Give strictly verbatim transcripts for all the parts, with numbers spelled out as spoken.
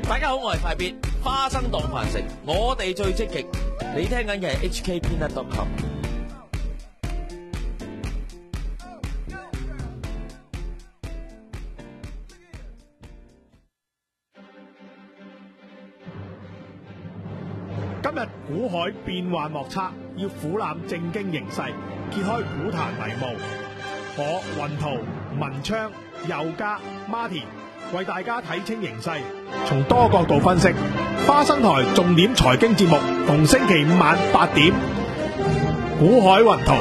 大家好，我係快必花生當飯食，我哋最積極。你聽緊嘅係 H K Peanut dot com。 今日股海變幻莫測，要俯瞰正經形勢，揭開股壇迷霧。我雲圖、文昌、佑嘉、Martin 為大家睇清形勢，從多角度分析。花生台重點財經節目，逢星期五晚八點，股海雲圖。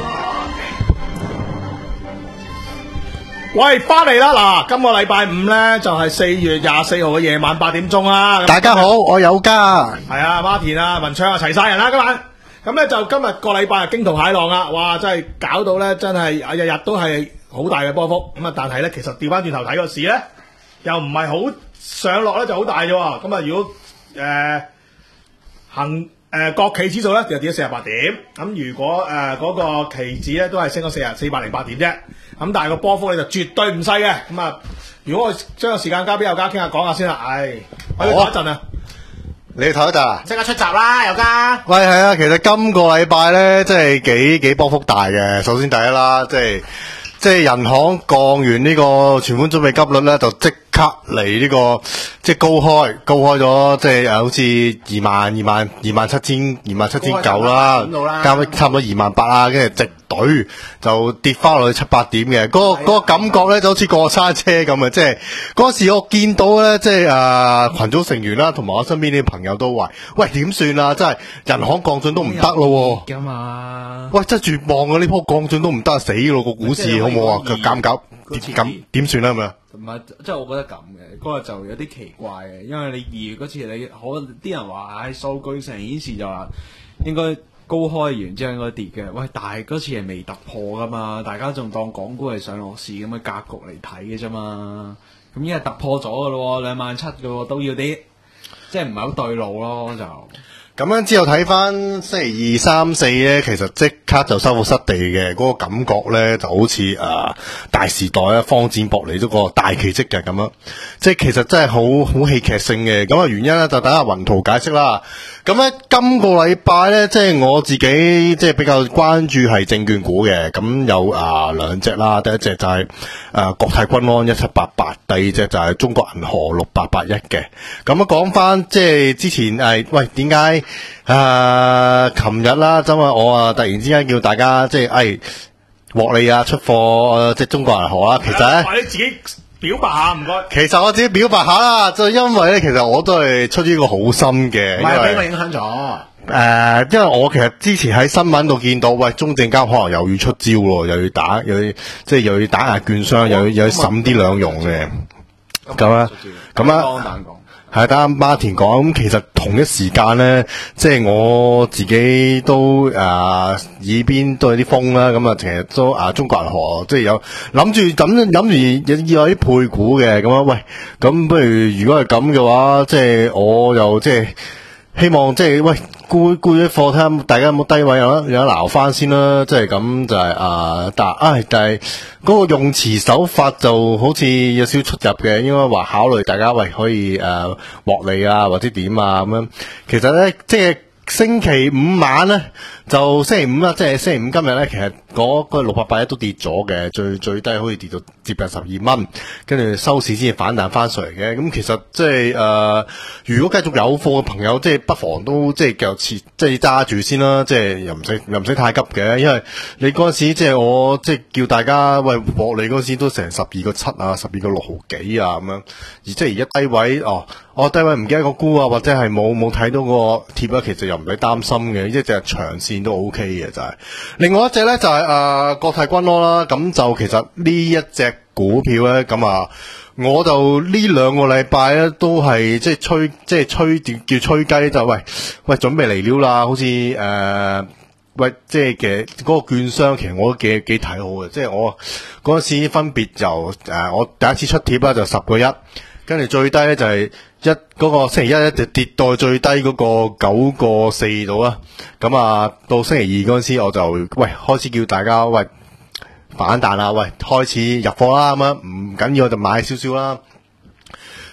喂，翻嚟啦！嗱，今個禮拜五呢，就係四月廿四號嘅夜晚八點鐘啦。 大家好，我有家。 係啊，Martin啊，文昌啊，齊晒人啦今晚。咁咧就今日個禮拜係驚濤駭浪啦，哇！真係搞到咧，真係日日都係好大嘅波幅。咁啊，但係咧，其實調翻轉頭睇個市咧，又唔係好上落咧，就好大啫。咁啊，如果誒、呃、行誒、呃、國企指數咧，就跌咗四十八點。咁如果誒嗰、呃那個期指咧，都係升咗四十四百零八點啫。咁但係個波幅咧就絕對唔細嘅。咁啊，如果我將個時間交俾有家傾下講下先啦。唉，我要唞一陣啊。 你睇一陣， 即刻出閘啦，有家。 喂，係啊，其實今個禮拜咧，即係幾幾波幅大嘅。首先第一啦，即係即係人行降完呢個存款準備金率咧，就即刻嚟呢個即係高開，高開咗，即係誒，好似二萬、二萬、二萬七千、二萬七千九啦，加差唔多二萬八啦，跟住直隊就跌翻落去七八點嘅，嗰、嗰個嗰個感覺咧就好似過山車咁啊！即係嗰時我見到咧，即係誒群組成員啦，同埋我身邊啲朋友都話：喂，點算啊？真係人行降準都唔得咯，噶嘛？喂，真係絕望啊！呢鋪降準都唔得，死咯個股市，好唔好啊？佢減搞咁點算啊？係咪啊？ 唔係，即係我覺得咁嘅，嗰、那個就有啲奇怪嘅，因為你二月嗰次你可啲人話，唉，數據上顯示就話應該高開完之後應該跌嘅，喂，但係嗰次係未突破噶嘛，大家仲當港股係上落市咁嘅格局嚟睇嘅啫嘛，咁已經係突破咗噶咯，兩萬七噶都要啲，即係唔係好對路咯就。 咁樣之後睇翻星期二、三、四咧，其實即刻就收復失地嘅嗰、那個感覺咧，就好似誒、呃、大時代啊，方展博嚟咗個大奇蹟嘅咁樣，即係其實真係好好戲劇性嘅。咁啊原因咧就等下雲圖解釋啦。咁咧今個禮拜咧，即係我自己即係比較關注係證券股嘅，咁有啊兩隻啦，第一隻就係、是、誒、呃、國泰君安一七八八，第二隻就係中國銀河六八八一嘅。咁啊講翻即係之前誒、哎，喂點解？誒，琴日啦，因為我啊突然之間叫大家即係誒獲利啊出貨，即係中國銀河啦。其實咧， 你自己表白下唔該。 其實我自己表白下啦，就因為咧，其實我都係出於一個好心嘅， 唔係俾我影響咗。誒、 呃，因為我其實之前喺新聞度見到，喂，中證監可能又要出招咯，又要打，又要即係又要打壓券商，又要又要審啲兩用嘅。咁啊，咁啊。係，等阿 Martin 講，咁其實同一時間咧，即係我自己都誒、呃、耳邊都有啲風啦，咁啊，其實都啊中國銀河即係有諗住咁諗住要有啲配股嘅，咁啊，喂，咁不如如果係咁嘅話，即係我又即係希望即係喂沽沽咗貨，睇下大家有冇低位有得有得撈翻先啦，即係咁就係、是、啊，但唉，但係嗰個用詞手法就好似有少少出入嘅，應該話考慮大家喂可以誒獲利啊，或者點啊咁樣。其實咧，即係星期五晚咧，就星期五啦，即係星期五今日咧，其實嗰個六百八一都跌咗嘅，最最低可以跌到接近十二蚊，跟住收市先至反彈翻上嚟嘅。咁其實即係誒，如果繼續有貨嘅朋友，即係不妨都即係繼續持，即係揸住先啦。即係又唔使又唔使太急嘅，因為你嗰陣時即係我即係叫大家喂獲利嗰陣時都成十二個七啊，十二個六毫幾啊咁樣，而即係而家低位哦。我低位唔記得個沽啊，或者係冇冇睇到個貼啊，其實又唔使擔心嘅，一隻長線都 O K 嘅就係、是。另外一隻咧就係、是、誒、呃、國泰君安啦，咁就其實呢一隻股票咧，咁啊，我就呢兩個禮拜咧都係即係吹即係吹叫吹雞就喂喂準備嚟料啦，好似誒、呃、喂即係其實嗰個券商其實我都幾幾睇好嘅，即係我嗰陣時分別就誒、呃、我第一次出貼啦就十個一，跟住最低咧就係、是。一嗰、那個星期一咧就跌到最低嗰個九個四度啦，咁啊到星期二嗰陣時我就喂開始叫大家喂反彈啦，喂開始入貨啦咁樣，唔緊要我就買少少啦。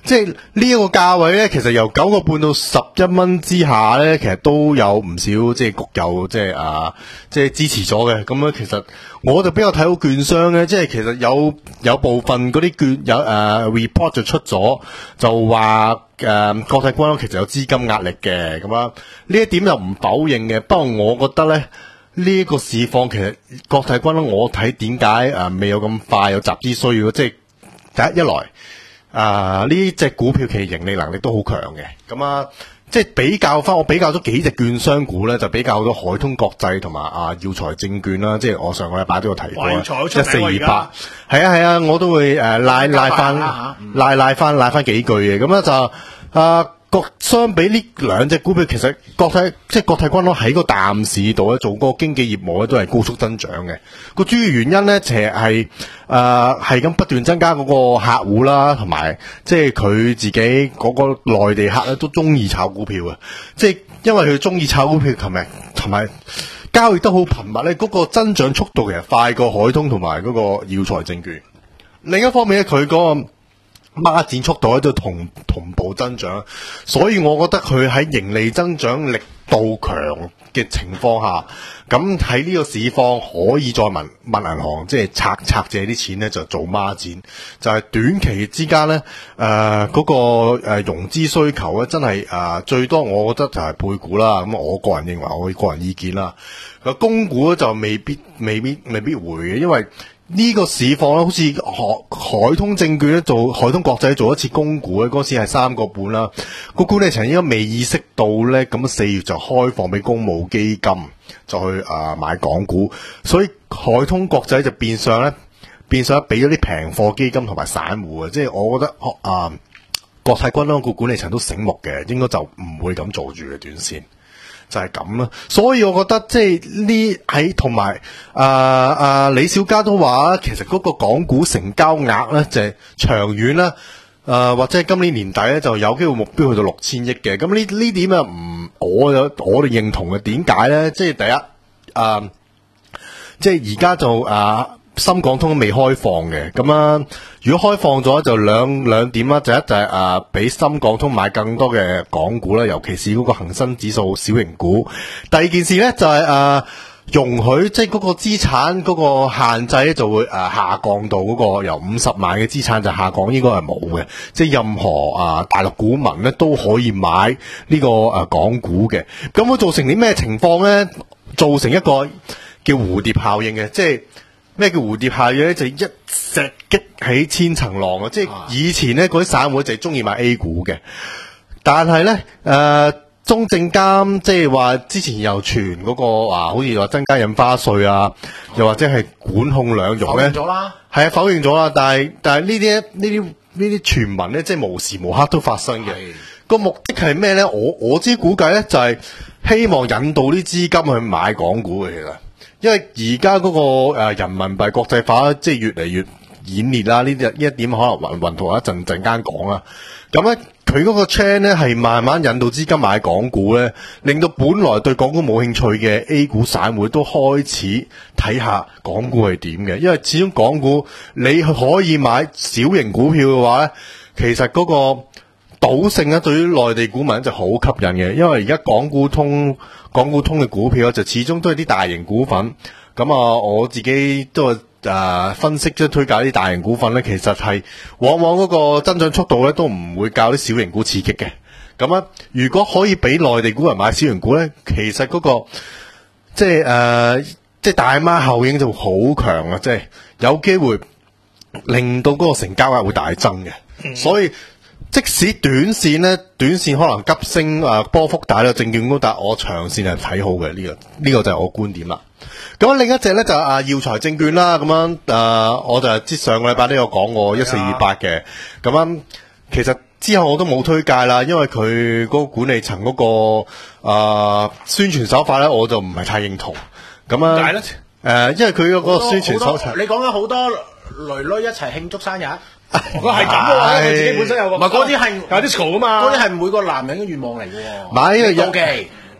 即係呢一個價位咧，其實由九個半到十一蚊之下咧，其實都有唔少即係局友即係啊，即係支持咗嘅。咁樣其實我就比較睇好券商咧，即係其實有有部分嗰啲券有誒、呃、report 就出咗，就話誒、呃、國泰君安其實有資金壓力嘅。咁樣呢一點又唔否認嘅。不過我覺得咧，呢、這、一個市況其實國泰君安我睇點解誒未有咁快有集資需要，即係第一一來。啊！呢隻股票其盈利能力都好強嘅，咁啊，即係比較翻，我比較咗幾隻券商股咧，就比較咗海通國際同埋啊耀才證券啦，即係我上個禮拜都有提過，一四二八，係啊係啊，我都會誒、呃、拉拉翻拉拉翻拉翻幾句嘅，咁咧就啊。國相比呢兩隻股票，其實國泰即係國泰君安喺個淡市度咧做嗰個經紀業務咧都係高速增長嘅。個主要原因咧，其實係誒係咁不斷增加嗰個客戶啦，同埋即係佢自己嗰個內地客咧都中意炒股票啊！即係因為佢中意炒股票，琴日同埋交易得好頻密咧，嗰個增長速度其實快過海通同埋嗰個耀才證券。另一方面咧，佢嗰個孖展速度咧都同同步增長，所以我覺得佢喺盈利增長力度強嘅情況下，咁喺呢個市況可以再問問銀行，即係拆拆借啲錢咧就做孖展，就係、是、短期之間咧誒嗰個誒、呃、融資需求咧真係誒、呃、最多，我覺得就係配股啦。咁我個人認為，我個人意見啦，個供股咧就未必未必未必會嘅，因為呢個市況咧，好似海海通證券咧做海通國際做一次供股咧，嗰時係三個半啦。個管理層應該未意識到咧，咁四月就開放俾公募基金就去啊、呃、買港股，所以海通國際就變相咧變相俾咗啲平貨基金同埋散戶啊。即係我覺得啊、呃，國泰君安個管理層都醒目嘅，應該就唔會咁做住嘅短線。就係咁啦，所以我覺得即係呢喺同埋啊啊李小加都話，其實嗰個港股成交額咧就係、是、長遠啦，誒、呃、或者係今年年底咧就有機會目標去到六千億嘅。咁呢呢點啊唔我有我哋認同嘅，點解咧？即係第一啊、呃，即係而家就啊。呃深港通未開放嘅，咁啊，如果開放咗就兩兩點啦，就一就係誒，俾深港通買更多嘅港股啦，尤其是嗰個恒生指數小型股。第二件事咧就係、是、誒、呃，容許即係嗰個資產嗰個限制咧就會誒、呃、下降到嗰個由五十萬嘅資產就下降，應該係冇嘅，即係任何啊、呃、大陸股民咧都可以買呢、這個誒、呃、港股嘅。咁會造成啲咩情況咧？造成一個叫蝴蝶效應嘅，即係。咩叫蝴蝶效應咧？就一石激起千層浪啊！即係以前咧，嗰啲散戶就係中意買 A 股嘅，但係咧，誒、呃，中證監即係話之前又傳嗰、那個話、啊，好似話增加印花稅啊，又或者係管控兩融咧，否認咗啦，係啊，否認咗啦。但係但係呢啲呢啲呢啲傳聞咧，即係無時無刻都發生嘅。個目的係咩咧？我我知估計咧，就係、是、希望引導啲資金去買港股嘅，其實。因為而家嗰個誒人民幣國際化即係越嚟越演烈啦，呢啲呢一點可能雲雲圖一陣陣間講啦。咁咧佢嗰個 chain 咧係慢慢引導資金買港股咧，令到本來對港股冇興趣嘅 A 股散戶都開始睇下港股係點嘅。因為始終港股你可以買小型股票嘅話咧，其實嗰個賭性咧對於內地股民就好吸引嘅。因為而家港股通。港股通嘅股票就始終都係啲大型股份，咁啊我自己都係誒、呃、分析即係推介啲大型股份咧，其實係往往嗰個增長速度咧都唔會較啲小型股刺激嘅。咁啊，如果可以俾內地股人買小型股咧，其實嗰、嗰個即係誒、呃、即係大媽效應就好強啊！即係有機會令到嗰個成交額會大增嘅，嗯、所以。即使短線咧，短線可能急升啊，波幅大啦，證券股，但我長線係睇好嘅，呢、這個呢、這個就係我觀點啦。咁另一隻咧就啊耀才證券啦，咁樣誒、啊，我就係上個禮拜都有講過一四二八嘅，咁樣其實之後我都冇推介啦，因為佢嗰個管理層嗰、那個啊宣傳手法咧，我就唔係太認同。咁啊，誒、呃，因為佢嗰個宣傳手法， 你講緊好多女女一齊慶祝生日。 我係咁嘅話，佢自己本身有個， 唔係嗰啲係有啲嘈啊嘛， 嗰啲係每個男人嘅願望嚟嘅喎。 買呢個妒忌，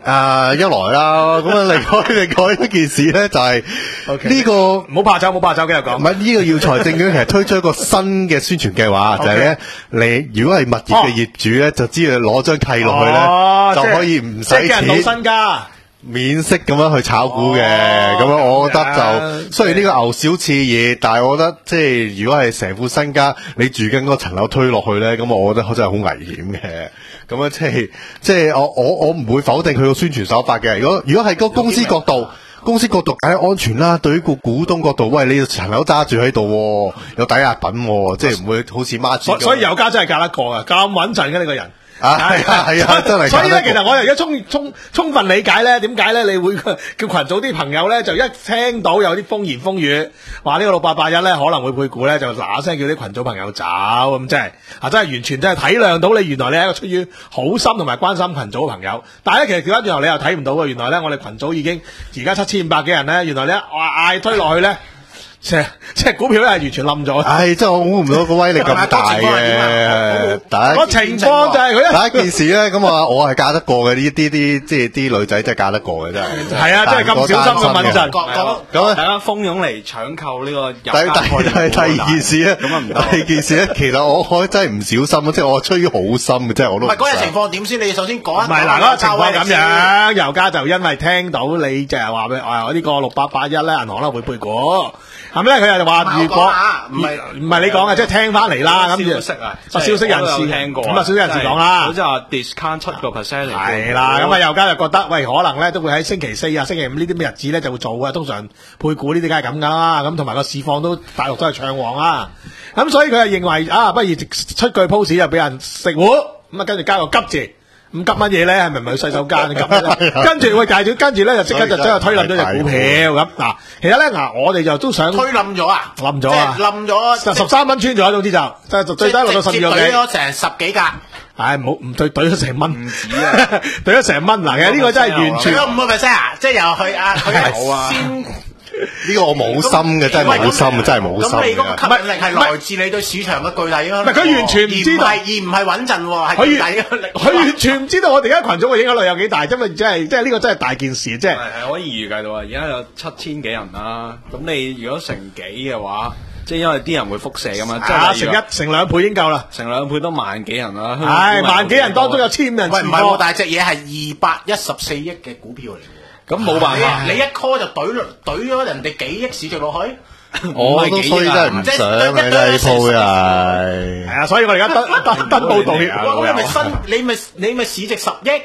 誒一來啦，咁啊另外另外一件事咧就係呢個唔好怕醜，唔好怕醜，繼續講。 唔係呢個耀才證券其實推出一個新嘅宣傳計劃，就係咧你如果係物業嘅業主咧，就只要攞張契落去咧，就可以唔使錢， 即係老身家。 免息咁樣去炒股嘅，咁樣我覺得就雖然呢個牛小似嘢，但係我覺得即係如果係成副身家你住緊嗰層樓推落去咧，咁我覺得真係好危險嘅。咁樣即係即係我我我唔會否定佢個宣傳手法嘅。如果如果係個公司角度，公司角度梗係安全啦。對於個股東角度，喂你層樓揸住喺度，有抵押品，即係唔會好似孖展。 所以油價真係隔得過啊，咁穩陣嘅呢個人。 啊，係啊，係啊，真係。 所以咧，其實我而家充充充分理解咧，點解咧？你會叫群組啲朋友咧，就一聽到有啲風言風語，話呢個六八八一咧可能會配股咧，就嗱嗱聲叫啲群組朋友走，咁即係啊，真係完全真係體諒到你，原來你係一個出於好心同埋關心群組嘅朋友。但係咧，其實調翻轉頭你又睇唔到嘅，原來咧我哋群組已經而家七千五百幾人咧，原來咧嗌推落去咧。即係即係股票咧係完全冧咗， 唉，真係我估唔到個威力咁大嘅。 個情況就係佢第一件事咧，咁啊，我係嫁得過嘅呢啲啲，即係啲女仔真係嫁得過嘅真係。 係啊，即係咁小心咁穩陣。 咁大家蜂擁嚟搶購呢個入第第第二件事咧，咁啊唔得。第二件事咧，其實我我真係唔小心，即係我出於好心嘅，即係我都唔係嗰日情況點先？你首先講一講。 唔係嗱，嗰個情況咁樣，油價就因為聽到你就係話俾我呢個六八八一咧，銀行咧會配股。咁咧佢又話如果唔係唔係你講嘅，即係聽翻嚟啦。咁消息啊， 消息人士聽過。 咁啊，消息人士講啦， 好似話 discount 七個 percent 嚟。 係啦，咁啊，油價就覺得喂，可能咧都會喺星期四啊、星期五呢啲咩日子咧就會做嘅。通常配股呢啲梗係咁噶啦。咁同埋個市況都大陸都係暢旺啊。咁所以佢就認為啊，不如出句 post 就俾人食糊。咁啊，跟住加個急字。咁急乜嘢咧？係咪咪去洗手間？急跟住喂，介紹跟住咧就即刻就將佢推冧咗隻股票咁嗱。其實咧嗱，我哋就都想推冧咗啊， 冧咗啊， 冧咗十三蚊穿咗，總之就即係最低落到十二個幾， 懟咗成十幾格。 唉，唔好唔對懟咗成蚊，唔止啊，懟咗成蚊嗱。其實呢個真係完全懟咗五個 percent 啊，即係又去啊，佢係先。 呢個我冇心嘅，真係冇心嘅，真係冇心嘅。 咁你嗰個吸引力係來自你對市場嘅巨大影響。 唔係佢完全唔知道， 而唔係穩陣喎，係巨大影響力。 佢完全唔知道我哋而家群組嘅影響力有幾大，因為即係即係呢個真係大件事，即係係可以預計到啊！而家有七千幾人啦，咁你如果成幾嘅話，即係因為啲人會輻射噶嘛，即係成一成兩倍已經夠啦， 成兩倍都萬幾人啦。 係萬幾人當中有千人。 喂，唔係喎，但係隻嘢係二百一十四億嘅股票嚟。 咁冇辦法， 你一 call 就懟懟咗人哋幾億市值落去， 我都所以真係唔想嘅呢鋪又係。 係啊，所以我哋而家登登登報道歉。 咁你咪新，你咪你咪市值十億，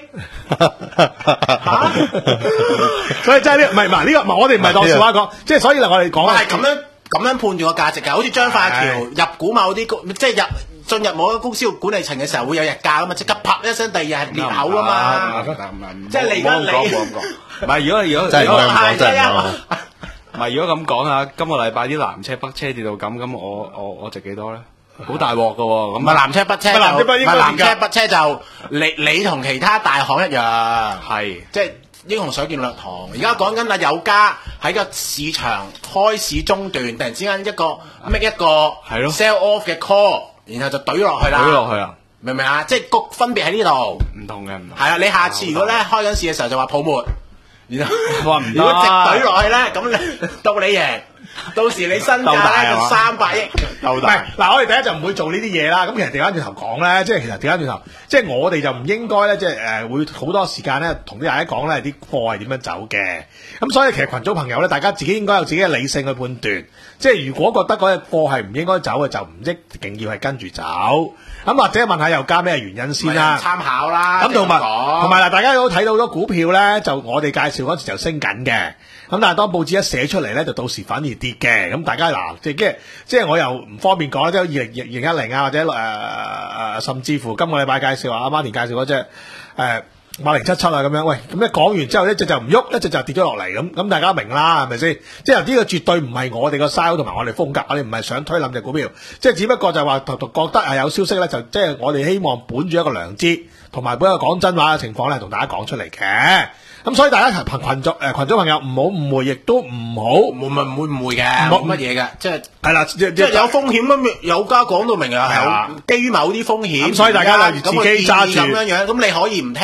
所以真係呢，唔係唔係呢個，我哋唔係當笑話講，即係所以我哋講係咁樣咁樣判斷個價值㗎，好似張化橋入股某啲公，即係入。進入某個公司嘅管理層嘅時候會有日價噶嘛，即刻啪一聲，第二日係裂口噶嘛。即係你而家你唔係如果如果真係咁講真係唔係如果咁講啊，今個禮拜啲南車北車跌到咁，咁我我我值幾多咧？好大鑊噶喎！咁唔係南車北車就，唔係南車北車就你你同其他大行一樣， 係即係英雄所見略同。而家講緊啊有家喺個市場開市中段，突然之間一個 make 一個 sell off 嘅 call。然後就懟落去啦， 懟落去啊， 明唔明啊？即係個分別喺呢度， 唔同嘅，唔同。 係啊，你下次如果咧開緊市嘅時候就話泡沫，然後話唔得， 如果直懟落去咧，咁你到你贏，到時你身價咧就三百億， 鬥大。嗱，我哋第一就唔會做呢啲嘢啦。咁其實調翻轉頭講咧，即係其實調翻轉頭，即係我哋就唔應該咧，即係誒會好多時間咧同啲大家講咧啲貨係點樣走嘅。咁所以其實群組朋友咧，大家自己應該有自己嘅理性去判斷。即係如果覺得嗰隻貨係唔應該走嘅，就唔一定要係跟住走。咁或者問下又加咩原因先啦？ 參考啦。 咁同埋同埋嗱，大家都睇到好多股票咧，就我哋介紹嗰時就升緊嘅。咁但係當報紙一寫出嚟咧，就到時反而跌嘅。咁大家嗱，即係即係我又唔方便講啦，即係二零二零一零啊，或者誒誒、呃、甚至乎今個禮拜介紹啊，阿媽田介紹嗰隻誒八零七七啊咁樣。喂，咁一講完之後，一隻就唔喐，一隻就跌咗落嚟咁。咁大家明啦，係咪先？即係呢個絕對唔係我哋個 style 同埋我哋風格，我哋唔係想推冧隻股票，即係只不過就係話覺得係有消息咧，就即係我哋希望本住一個良知同埋本一個講真話嘅情況咧，同大家講出嚟嘅。咁所以大家群群組誒群組朋友唔好誤會，亦都唔好唔唔唔會誤會嘅，冇乜嘢嘅，即係係啦，即係有風險咁，有家講到明啊，係基於某啲風險， 咁所以大家就自己揸住咁樣樣，咁你可以唔聽， 揸住個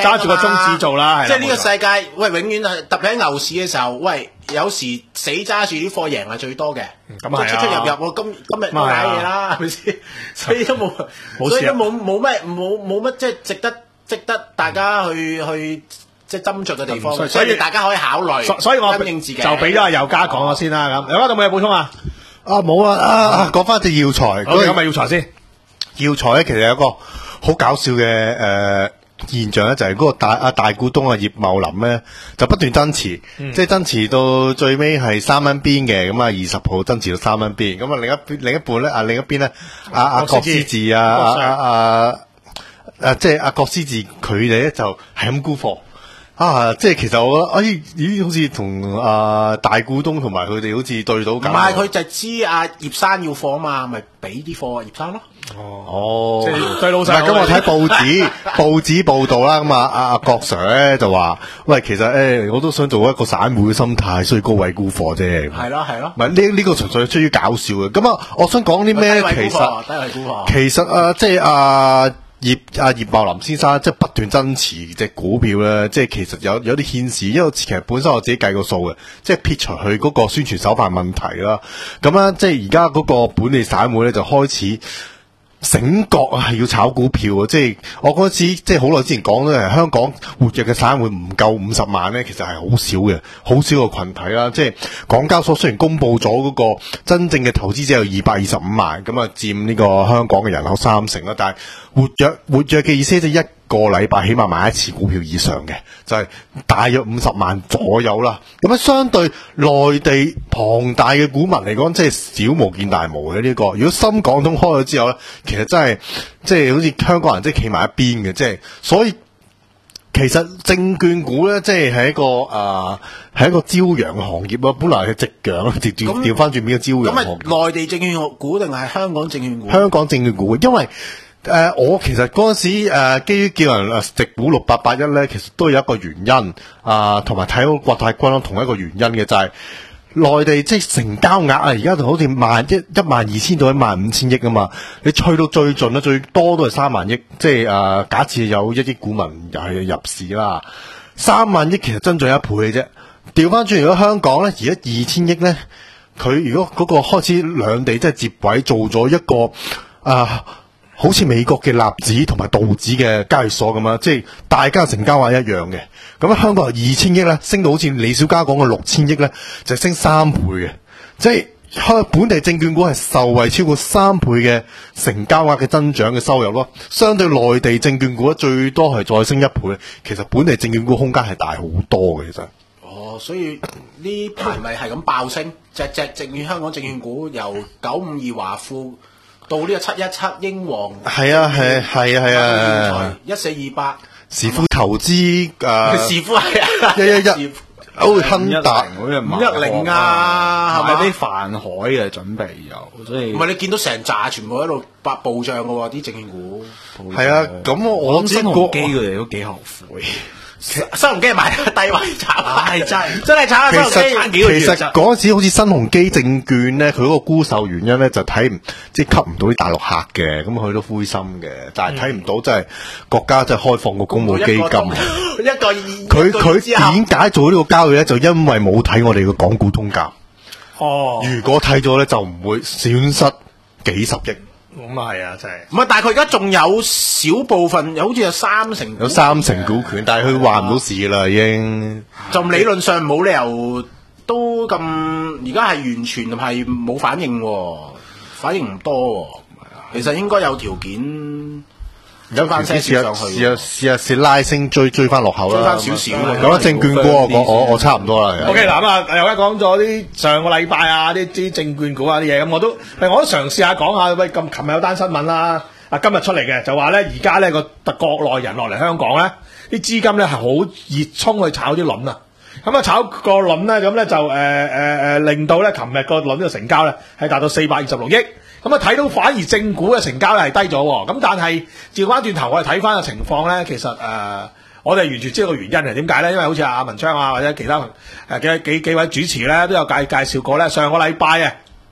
中指做啦，係啦即係呢個冇錯世界，喂，永遠係特別喺牛市嘅時候，喂，有時死揸住啲貨贏係最多嘅。 咁係啊即係出出入入，我今今日都買嘢啦，係咪先？所以都冇， 冇事啊所以都冇冇咩冇冇乜即係值得值得大家去去即係斟酌嘅地方。 所以所以大家可以考慮。 所所以我因應自己就俾咗阿尤家講咗先啦。咁尤家有冇嘢補充啊？ 啊冇啊啊！講翻隻藥材， 好，咁咪要財先。 藥材咧，其實有一個好搞笑嘅誒、呃、現象咧，就係、是、嗰個大啊大股東啊葉茂林咧，就不斷增持， 嗯、 即係增持到最尾係三蚊邊嘅，咁啊二十號增持到三蚊邊，咁啊另一邊另一半咧啊另一邊咧阿阿郭思治啊啊啊啊即係阿郭思治佢哋咧就係咁沽貨。啊，即係其實我覺得，哎，咦，好似同啊大股東同埋佢哋好似對到咁。 唔係，佢就知阿葉生要貨啊嘛，咪俾啲貨葉生咯。 哦， 即係對老細。 咁我睇報紙報紙報道啦，咁啊阿阿郭 Sir 咧就話，喂，其實誒、欸、我都想做一個散戶嘅心態，所以高位沽貨啫。 係咯係咯。 唔係呢呢個純粹出於搞笑嘅。咁啊，我想講啲咩？其實低位沽貨。 其實啊，即係啊。葉阿葉茂林先生即係不斷增持隻股票咧，即係其實有有啲顯示，因為其實本身我自己計過數嘅，即係撇除佢嗰個宣傳手法問題啦。咁咧，即係而家嗰個本地散戶咧就開始醒覺啊，係要炒股票啊！即係我嗰時即係好耐之前講咧，香港活躍嘅散戶唔夠五十萬咧，其實係好少嘅，好少個群體啦。即係港交所雖然公布咗嗰個真正嘅投資者有二百二十五萬，咁啊佔呢個香港嘅人口三成啦，但係活躍活躍嘅意思即係一個禮拜起碼買一次股票以上嘅，就係、是、大約五十萬左右啦。咁啊，相對內地龐大嘅股民嚟講，即係小巫見大巫嘅呢個。如果深港通開咗之後咧，其實真係即係好似香港人即係企埋一邊嘅，即係所以其實證券股咧，即係係一個誒係、呃、一個朝陽行業啊。本來係夕陽，直調調翻轉變咗朝陽行業。 咁係內地證券股定係香港證券股？ 香港證券股，因為誒、呃，我其實嗰陣時誒、呃，基於叫人誒直股六八八一咧，其實都有一個原因啊，同埋睇好國泰君安同一個原因嘅，就係、是、內地即係成交額啊，而家就好似萬一一萬二千到一萬五千億啊嘛，你去到最盡咧，最多都係三萬億，即係誒、呃，假設有一億股民又係入市啦，三萬億其實增長一倍嘅啫。調翻轉，如果香港咧，而家二千億咧，佢如果嗰個開始兩地即係接軌，做咗一個啊。呃好似美國嘅納指同埋道指嘅交易所咁樣，即係大家成交額一樣嘅。咁香港係二千億咧，升到好似李小加講嘅六千億咧，就升三倍嘅。即係香本地證券股係受惠超過三倍嘅成交額嘅增長嘅收入咯。相對內地證券股咧，最多係再升一倍。其實本地證券股空間係大好多嘅，其實。 哦，所以呢排咪係咁爆升，隻隻證券香港證券股由九五二華富。到呢個七一七英皇， 係啊係係啊係啊， 一四二八時富投資誒， 時富係啊， 一一一，好亨達五一零啊，係咪啲泛海嘅準備有？所以唔係你見到成扎全部喺度八暴漲嘅喎，啲證券股係啊，咁我諗新鴻基佢哋都幾後悔。 新鴻基買低位炒，係真係真係炒啊！ 其實其實嗰陣時好似新鴻基證券咧，佢嗰個沽售原因咧就睇唔即係吸唔到啲大陸客嘅，咁佢都灰心嘅。但係睇唔到即係國家即係開放個公募基金， 一個佢佢點解做呢個交易咧？就因為冇睇我哋嘅港股通鑑。 哦， 如果睇咗咧，就唔會損失幾十億。 咁啊係啊，真係。 唔係，但係佢而家仲有少部分，好似有三成， 有三成股權，但係佢話唔到事啦，已經。 就理論上冇理由都咁，而家係完全係冇反應喎，反應唔多喎。其實應該有條件。有翻些少上去， 試下試下試拉升追追翻落後啦， 追翻少少。 講得證券股我我我差唔多啦。 O K 嗱咁啊，又一講咗啲上個禮拜啊，啲啲證券股啊啲嘢，咁我都，我都嘗試下講下。喂，咁琴日有單新聞啦，啊今日出嚟嘅就話咧，而家咧個國內人落嚟香港咧，啲資金咧係好熱衷去炒啲輪啊。咁啊炒個輪咧，咁咧就誒誒誒令到咧，琴日個輪嘅成交咧係達到四百二十六億。咁啊睇到反而正股嘅成交咧係低咗，咁但係調翻轉頭我哋睇翻個情況咧，其實誒、呃、我哋完全知道個原因係點解咧？因為好似阿文昌啊或者其他誒嘅幾幾位主持咧都有介介紹過咧，上個禮拜啊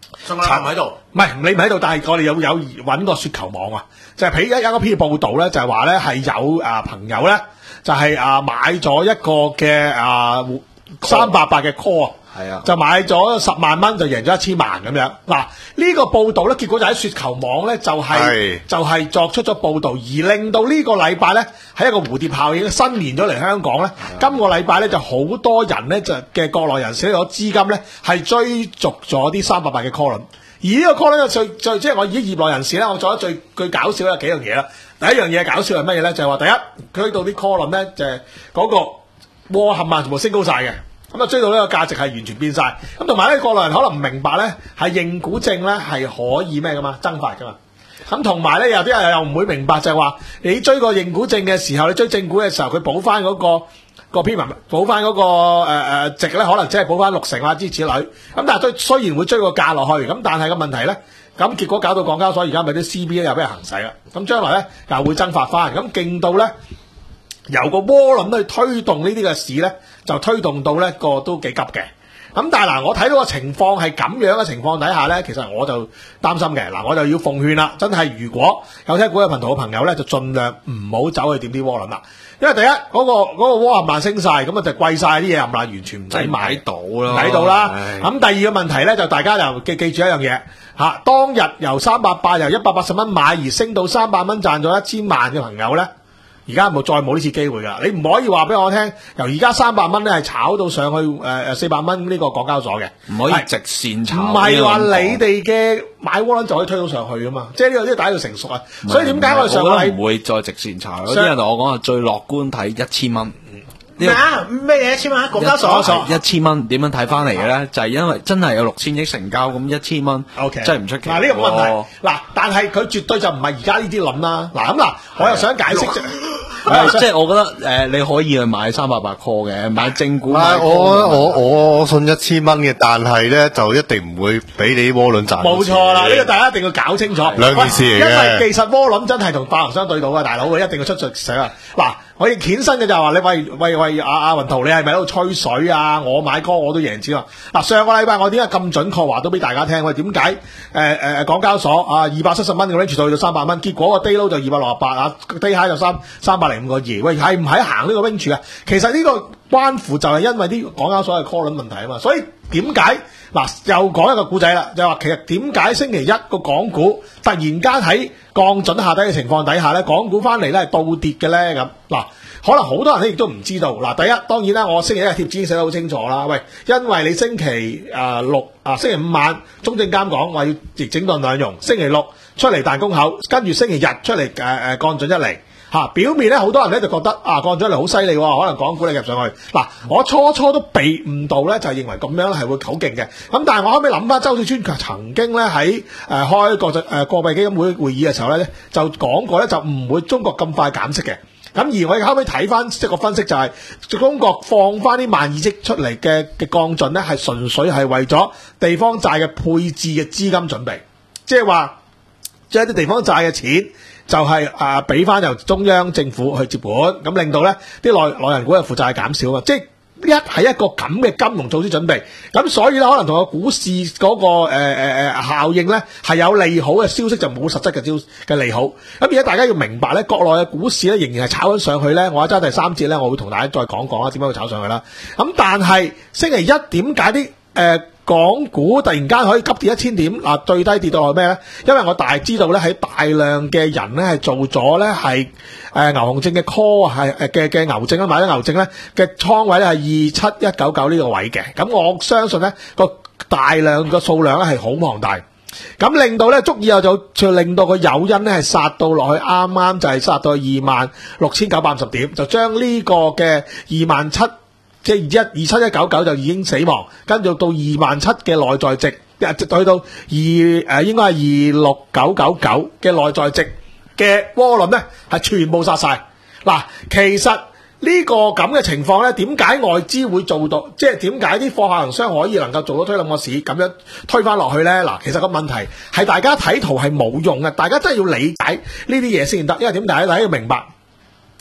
上個禮拜唔喺度， 唔係你唔喺度，但係我哋有有揾個雪球網啊，就係、是、譬如有一篇報道咧，就係話咧係有啊朋友咧，就係、是、啊買咗一個嘅啊三八八嘅 call 啊。 係啊， 就買咗十萬蚊就贏咗一千萬咁樣。嗱，呢個報道咧，結果就喺雪球網咧就係、是、就係、是、作出咗報道，而令到呢個禮拜咧係一個蝴蝶效應，新年咗嚟香港咧，今個禮拜咧就好多人咧就嘅國內人士攞資金咧係追逐咗啲三百八嘅 call 輪，而呢個 call 輪最最即係我以業內人士咧，我做得最最搞笑有幾樣嘢啦。第一樣嘢搞笑係乜嘢咧？就係、是、話第一，佢到啲 call 輪咧就係、是、嗰個窩冚唪唥全部升高晒嘅。咁啊追到呢個價值係完全變晒，咁同埋咧國內人可能唔明白咧，係認股證咧係可以咩噶嘛，增發噶嘛。咁同埋咧有啲人又唔會明白就係話，你追個認股證嘅時候，你追正股嘅時候，佢補翻嗰個個篇文，補翻嗰個誒誒、呃、值咧，可能只係補翻六成啊之此類。咁但係追雖然會追個價落去，咁但係個問題咧，咁結果搞到港交所而家咪啲 C B 咧又俾人行使啦。咁將來咧又會增發翻，咁勁到咧由個窩輪去推動呢啲嘅市咧。就推動到呢個都幾急嘅，咁但係嗱，我睇到個情況係咁樣嘅情況底下呢，其實我就擔心嘅。嗱，我就要奉勸啦，真係如果有聽股嘅頻道嘅朋友呢，就盡量唔好走去點啲窩輪啦，因為第一嗰、嗰個嗰、嗰個窩冚唪唥升晒，咁啊就貴晒啲嘢冚唪唥完全唔使買到咯， 睇到啦。咁第二個問題呢，就大家就記記住一樣嘢嚇，當日由三百八由一百八十蚊買而升到三百蚊賺咗一千萬嘅朋友呢。而家冇再冇呢次機會㗎，你唔可以話俾我聽，由而家三百蚊咧係炒到上去誒誒四百蚊呢個港交所嘅， 唔可以直線炒。 唔係話你哋嘅買窩輪就可以推到上去㗎嘛？即係呢個呢個打到成熟啊！所以點解我哋上個禮唔會再直線炒？有啲人同我講話最樂觀睇一千蚊。 咩啊？咩嘢一千蚊？港交所一千蚊點樣睇翻嚟嘅咧？就係因為真係有六千億成交，咁一千蚊 ，OK， 真係唔出奇。 嗱呢個問題，嗱但係佢絕對就唔係而家呢啲諗啦。嗱咁嗱，我又想解釋啫。 即係我覺得誒、呃，你可以去買三百八 call 嘅，買正股。 我我我我信一千蚊嘅，但係咧就一定唔會俾你啲窩輪賺。 冇錯啦，呢、這個大家一定要搞清楚。 兩件事嚟嘅。 因為其實窩輪真係同發行商對到嘅，大佬一定要出述寫啊。嗱，我亦衍生嘅就係話，你喂喂喂阿阿雲圖，你係咪喺度吹水啊？我買 call 我都贏錢啊！嗱，上個禮拜我點解咁準確話都俾大家聽？喂，點解誒誒港交所啊二百七十蚊嘅 range 到到三百蚊，結果個 day low 就二百六十八啊 ，day high 就三三百零五個二。喂，係唔係行呢個 range 啊？其實呢個關乎就係因為啲港交所係 call 輪問題啊嘛，所以點解嗱又講一個故仔啦？就係話其實點解星期一個港股突然間喺降準下低嘅情況底下咧，港股翻嚟咧係倒跌嘅咧咁嗱。可能好多人咧亦都唔知道嗱，第一當然啦，我星期一嘅貼紙已經寫得好清楚啦。喂，因為你星期誒六啊星期五晚中證監講話要逆整頓兩融，星期六出嚟彈公口，跟住星期日出嚟誒誒降準一釐嚇。表面咧好多人咧就覺得啊降準一釐好犀利喎，可能港股你入上去嗱。我初初都被誤導咧，就係認為咁樣係會好勁嘅。咁但係我後尾諗翻，周小川佢曾經咧喺誒開國際誒貨幣基金會會議嘅時候咧，就講過咧就唔會中國咁快減息嘅。咁而我哋後尾睇翻即係個分析就係、是，中國放翻啲萬億出嚟嘅嘅降準咧，係純粹係為咗地方債嘅配置嘅資金準備，即係話將啲地方債嘅錢就係啊俾翻由中央政府去接管，咁令到咧啲內內人股嘅負債減少啊，即係。一係一個咁嘅金融措施準備，咁所以咧可能同個股市嗰、那個誒誒誒效應咧係有利好嘅消息，就冇實質嘅招嘅利好。咁而家大家要明白咧，國內嘅股市咧仍然係炒緊上去咧。我一陣第三節咧，我會同大家再講講啦，點解會炒上去啦。咁但係星期一點解啲誒港股突然間可以急跌一千點啊？最低跌到落咩咧？因為我大知道咧喺大量嘅人咧係做咗咧係。誒牛熊證嘅 call 係誒嘅嘅牛證啦，買咗牛證咧嘅倉位咧係二七一九九呢個位嘅，咁我相信咧個大量嘅數量咧係好龐大，咁令到咧足以有就就令到個誘因咧係殺到落去，啱啱就係殺到二萬六千九百五十點，就將呢個嘅二萬七即係一二七一九九就已經死亡，跟住到二萬七嘅內在值，一直去到二誒應該係二六九九九嘅內在值。嘅窩輪咧係全部殺晒嗱，其實呢個咁嘅情況咧，點解外資會做到？即係點解啲貨發行商可以能夠做到推冧個市咁樣推返落去咧？嗱，其實個問題係大家睇圖係冇用嘅，大家真係要理解呢啲嘢先得，因為點解？大家要明白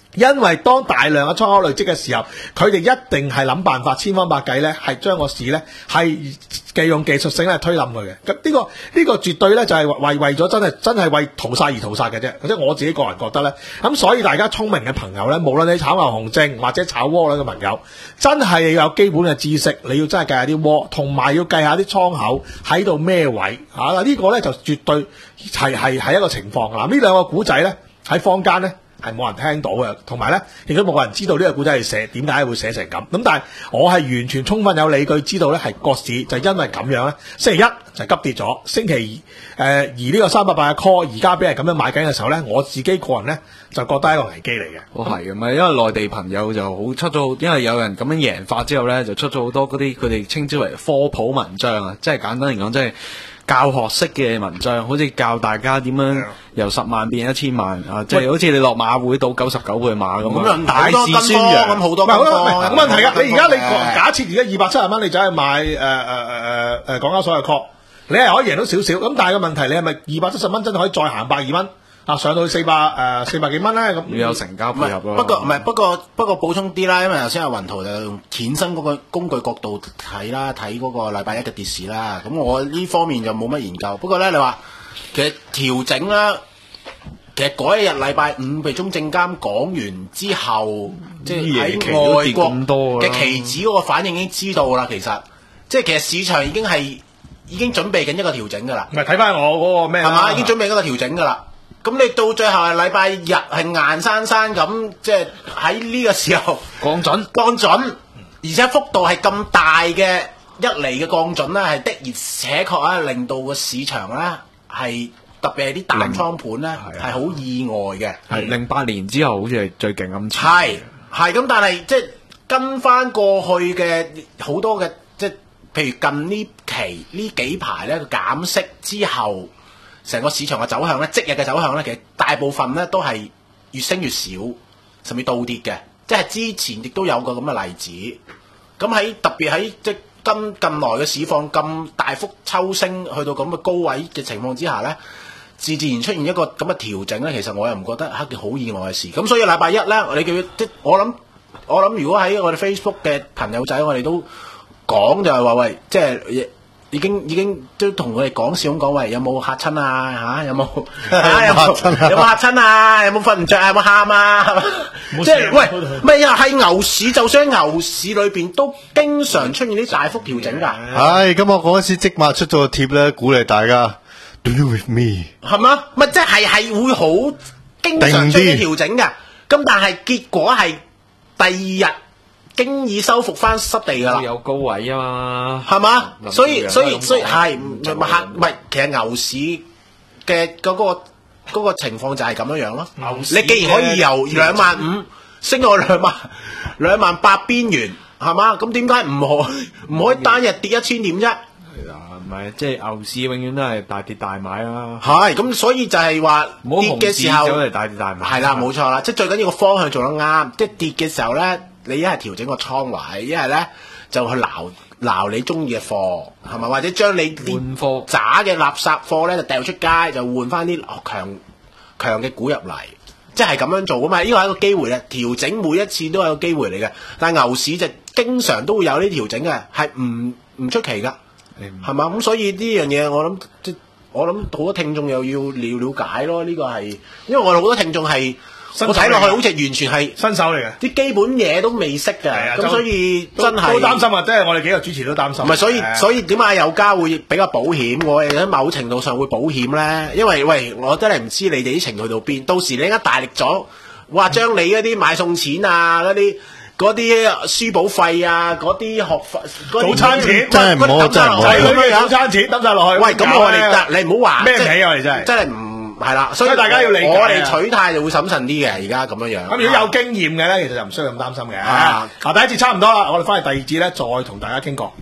因為當大量嘅倉口累積嘅時候，佢哋一定係諗辦法，千方百計咧，係將個市咧係利用技術性咧推冧佢嘅。咁呢、這個呢、這個絕對咧就係為為咗真係真係為屠殺而屠殺嘅啫。即係我自己個人覺得咧。咁所以大家聰明嘅朋友咧，無論你炒牛熊證或者炒窩輪嘅朋友，真係要有基本嘅知識，你要真係計下啲窩，同埋要計下啲倉口喺度咩位嚇。啊這個、呢個咧就絕對係係係一個情況。嗱，呢兩個古仔咧喺坊間咧係冇人聽到嘅，同埋咧亦都冇人知道呢個古仔係寫點解會寫成咁。咁但係我係完全充分有理據知道咧係個市就因為咁樣咧，星期一就急跌咗，星期二誒、呃、而呢個三百八嘅 call 而家俾人咁樣買緊嘅時候咧，我自己個人咧就覺得係一個危機嚟嘅。 哦，係嘅，咪因為內地朋友就好出咗，因為有人咁樣贏法之後咧，就出咗好多嗰啲佢哋稱之為科普文章啊，即係簡單嚟講，即係教學式嘅文章，好似教大家點樣由十萬變一千萬啊！即係好似你落馬會賭九十九倍馬咁啊！大肆宣揚咁好多唔係冇問題㗎。你而家你誒假設而家二百七十蚊，你就係買誒誒誒誒誒港交所嘅 call，你係可以贏到少少。咁但係個問題，你係咪二百七十蚊真係可以再行百二蚊啊？上到去四百誒四百幾蚊咧？咁要有成交配合咯。 不過唔係，不過不過補充啲啦，因為頭先阿雲圖就用衍生嗰個工具角度睇啦，睇嗰個禮拜一嘅跌市啦。咁我呢方面就冇乜研究。不過咧，你話其實調整啦，其實嗰一日禮拜五被中證監講完之後，即係喺外國嘅期指嗰個反應已經知道啦。其實即係其實市場已經係已經準備緊一個調整㗎啦。 唔係睇翻我嗰個咩係嘛？已經準備緊一個調整㗎啦。咁你到最後係禮拜日係硬生生咁，即係喺呢個時候降準降準，而且幅度係咁大嘅一嚟嘅降準咧，係的而且確啊，令到個市場咧係特別係啲淡倉盤咧係好意外嘅。 係零八年之後好似係最勁咁。 係係咁，但係即係跟翻過去嘅好多嘅，即係譬如近呢期呢幾排咧減息之後。成個市場嘅走向咧，即日嘅走向咧，其實大部分咧都係越升越少，甚至倒跌嘅。即係之前亦都有個咁嘅例子。咁喺特別喺即係近近來嘅市況咁大幅抽升，去到咁嘅高位嘅情況之下咧，自自然出現一個咁嘅調整咧。其實我又唔覺得係一件好意外嘅事。咁所以禮拜一咧，你叫即我諗我諗，如果喺我哋 Facebook 嘅朋友仔，我哋都講就係話喂，即係。已經已經都同佢哋講笑咁講，喂，有冇嚇親啊？嚇、啊、有冇嚇有冇有冇嚇親啊？有冇瞓唔着啊？有冇喊啊？係嘛？即係喂，咪又係牛市，就算喺牛市裏邊都經常出現啲大幅調整㗎。 唉，咁我嗰陣時即馬出咗個貼咧，鼓勵大家 Do you with me 係嘛？咪即係係會好經常出現調整㗎。咁但係結果係第二日。經已收復翻濕地㗎啦， 有高位啊嘛， 係嘛？所以所以所以係唔係唔係？其實牛市嘅嗰、嗰個嗰個情況就係咁樣樣咯。你既然可以由兩萬五升到兩萬兩萬八邊緣，係嘛？咁點解唔可唔可以單日跌一千點啫？係啊，唔係即係牛市永遠都係大跌大買啦。 係咁，所以就係話跌嘅時候嚟大跌大買。 係啦，冇錯啦，即係最緊要個方向做得啱。即係跌嘅時候咧。你一係調整個倉位，一係咧就去撈撈你中意嘅貨，係咪？或者將你啲渣嘅垃圾貨咧就掉出街，就換翻啲強強嘅股入嚟，即係咁樣做啊嘛！呢個係一個機會咧，調整每一次都係一個機會嚟嘅。但係牛市就經常都會有呢啲調整嘅，係唔唔出奇噶，係嘛？咁所以呢樣嘢我諗即我諗好多聽眾又要了了解咯。呢、呢個係因為我哋好多聽眾係。我睇落去好似完全係新手嚟嘅， 啲基本嘢都未識嘅，咁所以真係都擔心啊！即係我哋幾個主持都擔心。 唔係，所以所以點解有家會比較保險？我哋喺某程度上會保險咧，因為喂，我真係唔知你哋啲情去到邊。到時你一大力咗，哇！將你嗰啲買餸錢啊，嗰啲嗰啲書簿費啊，嗰啲學費、 早餐錢真係唔好，真係唔好。 仔女嘅早餐錢抌晒落去。 喂，咁我哋你唔好話咩起啊！我哋真係真係唔。係啦，所以大家要理解， 我哋取態就會審慎啲嘅，而家咁樣樣。 咁如果有經驗嘅咧，其實就唔需要咁擔心嘅。 啊， 嗱，第一節差唔多啦，我哋翻嚟第二節咧，再同大家傾過。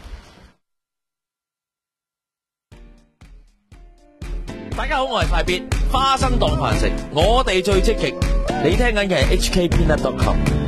大家好，我係快必花生當飯食，我哋最積極。你聽緊嘅係 H K Peanut dot com。